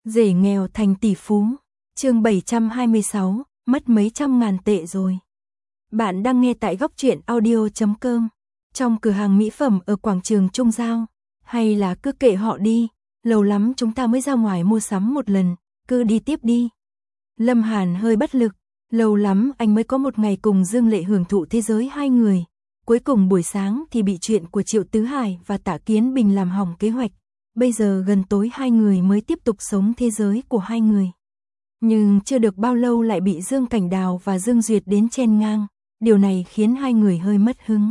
Rể nghèo thành tỷ phú. Chương 726, mất mấy trăm ngàn tệ rồi. Bạn đang nghe tại góc truyện audio.com. Trong cửa hàng mỹ phẩm ở quảng trường Trung Giao, hay là cứ kệ họ đi, lâu lắm chúng ta mới ra ngoài mua sắm một lần, cứ đi tiếp đi. Lâm Hàn hơi bất lực, lâu lắm anh mới có một ngày cùng Dương Lệ hưởng thụ thế giới hai người. Cuối cùng buổi sáng thì bị chuyện của Triệu Tứ Hải và Tạ Kiến Bình làm hỏng kế hoạch. Bây giờ gần tối hai người mới tiếp tục sống thế giới của hai người. Nhưng chưa được bao lâu lại bị Dương Cảnh Đào và Dương Duyệt đến chen ngang. Điều này khiến hai người hơi mất hứng.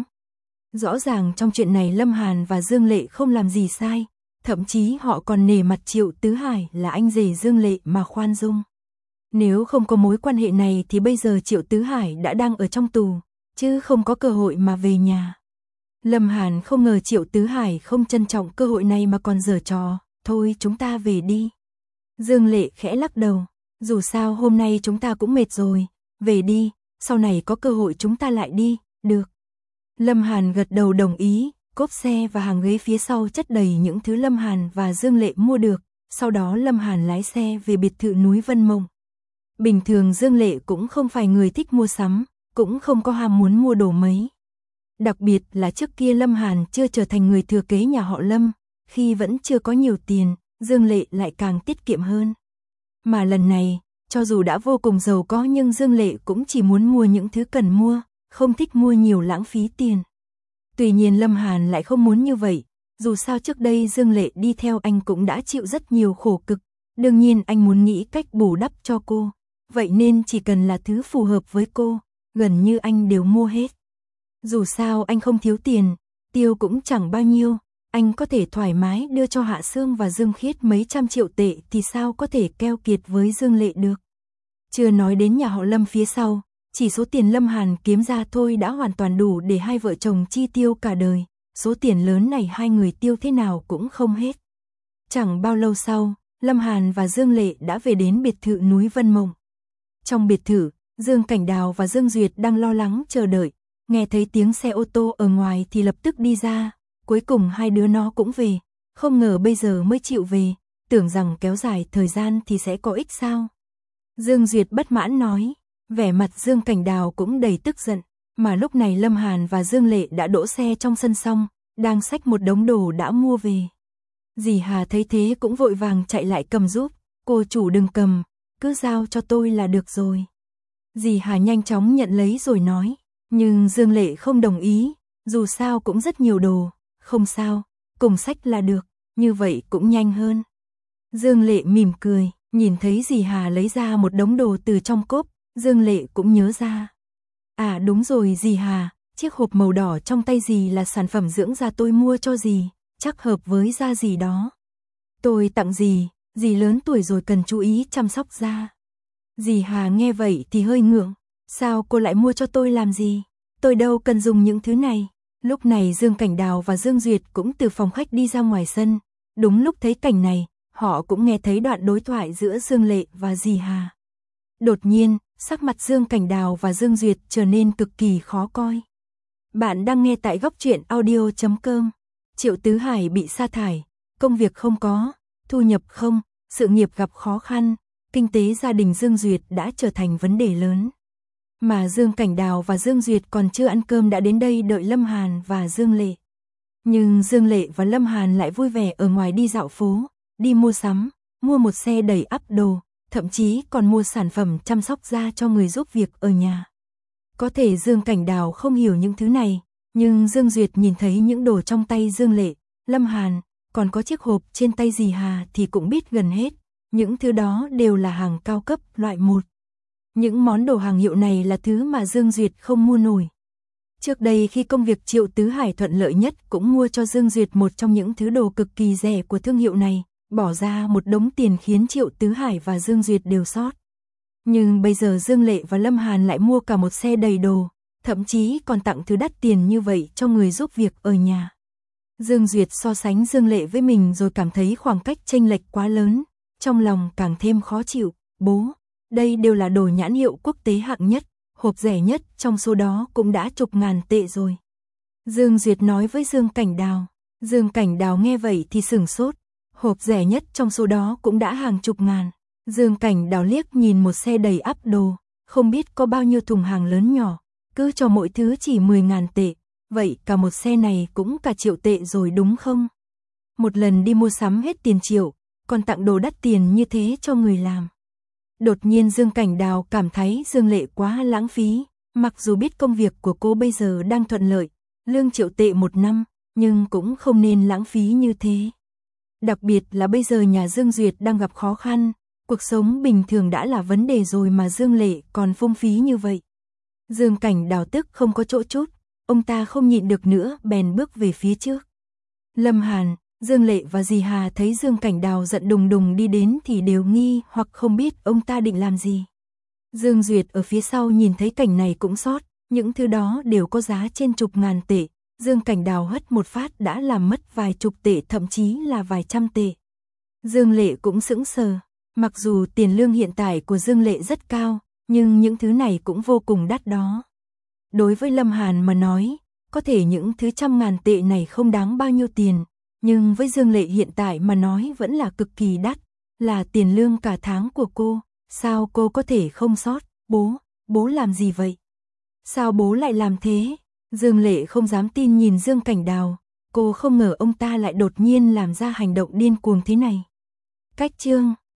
Rõ ràng trong chuyện này Lâm Hàn và Dương Lệ không làm gì sai. Thậm chí họ còn nể mặt Triệu Tứ Hải là anh rể Dương Lệ mà khoan dung. Nếu không có mối quan hệ này thì bây giờ Triệu Tứ Hải đã đang ở trong tù, chứ không có cơ hội mà về nhà. Lâm Hàn không ngờ Triệu Tứ Hải không trân trọng cơ hội này mà còn giở trò. Thôi chúng ta về đi. Dương Lệ khẽ lắc đầu. Dù sao hôm nay chúng ta cũng mệt rồi. Về đi, sau này có cơ hội chúng ta lại đi. Được. Lâm Hàn gật đầu đồng ý. Cốp xe và hàng ghế phía sau chất đầy những thứ Lâm Hàn và Dương Lệ mua được. Sau đó Lâm Hàn lái xe về biệt thự núi Vân Mộng. Bình thường Dương Lệ cũng không phải người thích mua sắm, cũng không có ham muốn mua đồ mấy. Đặc biệt là trước kia Lâm Hàn chưa trở thành người thừa kế nhà họ Lâm, khi vẫn chưa có nhiều tiền, Dương Lệ lại càng tiết kiệm hơn. Mà lần này, cho dù đã vô cùng giàu có nhưng Dương Lệ cũng chỉ muốn mua những thứ cần mua, không thích mua nhiều lãng phí tiền. Tuy nhiên Lâm Hàn lại không muốn như vậy, dù sao trước đây Dương Lệ đi theo anh cũng đã chịu rất nhiều khổ cực, đương nhiên anh muốn nghĩ cách bù đắp cho cô, vậy nên chỉ cần là thứ phù hợp với cô, gần như anh đều mua hết. Dù sao anh không thiếu tiền, tiêu cũng chẳng bao nhiêu, anh có thể thoải mái đưa cho Hạ Sương và Dương Khiết mấy trăm triệu tệ thì sao có thể keo kiệt với Dương Lệ được. Chưa nói đến nhà họ Lâm phía sau, chỉ số tiền Lâm Hàn kiếm ra thôi đã hoàn toàn đủ để hai vợ chồng chi tiêu cả đời, số tiền lớn này hai người tiêu thế nào cũng không hết. Chẳng bao lâu sau, Lâm Hàn và Dương Lệ đã về đến biệt thự núi Vân Mộng. Trong biệt thự, Dương Cảnh Đào và Dương Duyệt đang lo lắng chờ đợi. Nghe thấy tiếng xe ô tô ở ngoài thì lập tức đi ra, cuối cùng hai đứa nó cũng về, không ngờ bây giờ mới chịu về, tưởng rằng kéo dài thời gian thì sẽ có ích sao. Dương Duyệt bất mãn nói, vẻ mặt Dương Cảnh Đào cũng đầy tức giận, mà lúc này Lâm Hàn và Dương Lệ đã đỗ xe trong sân xong, đang xách một đống đồ đã mua về. Dì Hà thấy thế cũng vội vàng chạy lại cầm giúp, cô chủ đừng cầm, cứ giao cho tôi là được rồi. Dì Hà nhanh chóng nhận lấy rồi nói. Nhưng Dương Lệ không đồng ý, dù sao cũng rất nhiều đồ, không sao, cùng sách là được, như vậy cũng nhanh hơn. Dương Lệ mỉm cười, nhìn thấy dì Hà lấy ra một đống đồ từ trong cốp, Dương Lệ cũng nhớ ra. À đúng rồi dì Hà, chiếc hộp màu đỏ trong tay dì là sản phẩm dưỡng da tôi mua cho dì, chắc hợp với da dì đó. Tôi tặng dì lớn tuổi rồi cần chú ý chăm sóc da. Dì Hà nghe vậy thì hơi ngượng. Sao cô lại mua cho tôi làm gì? Tôi đâu cần dùng những thứ này. Lúc này Dương Cảnh Đào và Dương Duyệt cũng từ phòng khách đi ra ngoài sân. Đúng lúc thấy cảnh này, họ cũng nghe thấy đoạn đối thoại giữa Dương Lệ và dì Hà. Đột nhiên, sắc mặt Dương Cảnh Đào và Dương Duyệt trở nên cực kỳ khó coi. Bạn đang nghe tại góc truyện audio.com. Triệu Tứ Hải bị sa thải, công việc không có, thu nhập không, sự nghiệp gặp khó khăn, kinh tế gia đình Dương Duyệt đã trở thành vấn đề lớn. Mà Dương Cảnh Đào và Dương Duyệt còn chưa ăn cơm đã đến đây đợi Lâm Hàn và Dương Lệ. Nhưng Dương Lệ và Lâm Hàn lại vui vẻ ở ngoài đi dạo phố, đi mua sắm, mua một xe đầy ắp đồ, thậm chí còn mua sản phẩm chăm sóc da cho người giúp việc ở nhà. Có thể Dương Cảnh Đào không hiểu những thứ này, nhưng Dương Duyệt nhìn thấy những đồ trong tay Dương Lệ, Lâm Hàn, còn có chiếc hộp trên tay dì Hà thì cũng biết gần hết, những thứ đó đều là hàng cao cấp loại 1. Những món đồ hàng hiệu này là thứ mà Dương Duyệt không mua nổi. Trước đây khi công việc Triệu Tứ Hải thuận lợi nhất cũng mua cho Dương Duyệt một trong những thứ đồ cực kỳ rẻ của thương hiệu này, bỏ ra một đống tiền khiến Triệu Tứ Hải và Dương Duyệt đều sót. Nhưng bây giờ Dương Lệ và Lâm Hàn lại mua cả một xe đầy đồ, thậm chí còn tặng thứ đắt tiền như vậy cho người giúp việc ở nhà. Dương Duyệt so sánh Dương Lệ với mình rồi cảm thấy khoảng cách chênh lệch quá lớn, trong lòng càng thêm khó chịu. Bố, đây đều là đồ nhãn hiệu quốc tế hạng nhất, hộp rẻ nhất trong số đó cũng đã chục ngàn tệ rồi. Dương Duyệt nói với Dương Cảnh Đào. Dương Cảnh Đào nghe vậy thì sửng sốt. Hộp rẻ nhất trong số đó cũng đã hàng chục ngàn. Dương Cảnh Đào liếc nhìn một xe đầy ắp đồ, không biết có bao nhiêu thùng hàng lớn nhỏ, cứ cho mỗi thứ chỉ 10.000 tệ, vậy cả một xe này cũng cả triệu tệ rồi đúng không? Một lần đi mua sắm hết tiền triệu, còn tặng đồ đắt tiền như thế cho người làm. Đột nhiên Dương Cảnh Đào cảm thấy Dương Lệ quá lãng phí, mặc dù biết công việc của cô bây giờ đang thuận lợi, lương triệu tệ một năm, nhưng cũng không nên lãng phí như thế. Đặc biệt là bây giờ nhà Dương Duyệt đang gặp khó khăn, cuộc sống bình thường đã là vấn đề rồi mà Dương Lệ còn phung phí như vậy. Dương Cảnh Đào tức không có chỗ chút, ông ta không nhịn được nữa bèn bước về phía trước. Lâm Hàn, Dương Lệ và dì Hà thấy Dương Cảnh Đào giận đùng đùng đi đến thì đều nghi hoặc không biết ông ta định làm gì. Dương Duyệt ở phía sau nhìn thấy cảnh này cũng sót, những thứ đó đều có giá trên chục ngàn tệ. Dương Cảnh Đào hất một phát đã làm mất vài chục tệ thậm chí là vài trăm tệ. Dương Lệ cũng sững sờ, mặc dù tiền lương hiện tại của Dương Lệ rất cao, nhưng những thứ này cũng vô cùng đắt đó. Đối với Lâm Hàn mà nói, có thể những thứ trăm ngàn tệ này không đáng bao nhiêu tiền, nhưng với Dương Lệ hiện tại mà nói vẫn là cực kỳ đắt, là tiền lương cả tháng của cô, sao cô có thể không sót? Bố làm gì vậy? Sao bố lại làm thế? Dương Lệ không dám tin nhìn Dương Cảnh Đào, cô không ngờ ông ta lại đột nhiên làm ra hành động điên cuồng thế này. Cách chương